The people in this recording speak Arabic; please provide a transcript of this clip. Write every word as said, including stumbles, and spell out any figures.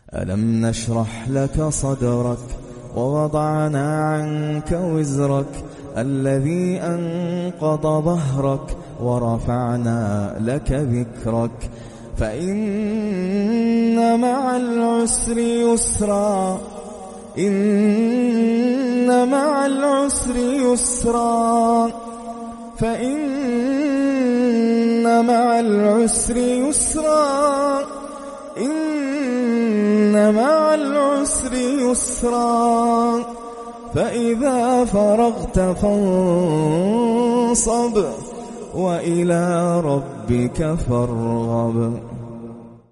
ألم نشرح لك صدرك ووضعنا عنك وزرك الذي أنقض ظهرك ورفعنا لك ذكرك فإن مع العسر يسرا إن مع العسر يسرا فإن مع العسر يسرا إن مع العسر يسرا فإذا فرغت فانصب وإلى ربك فارغب.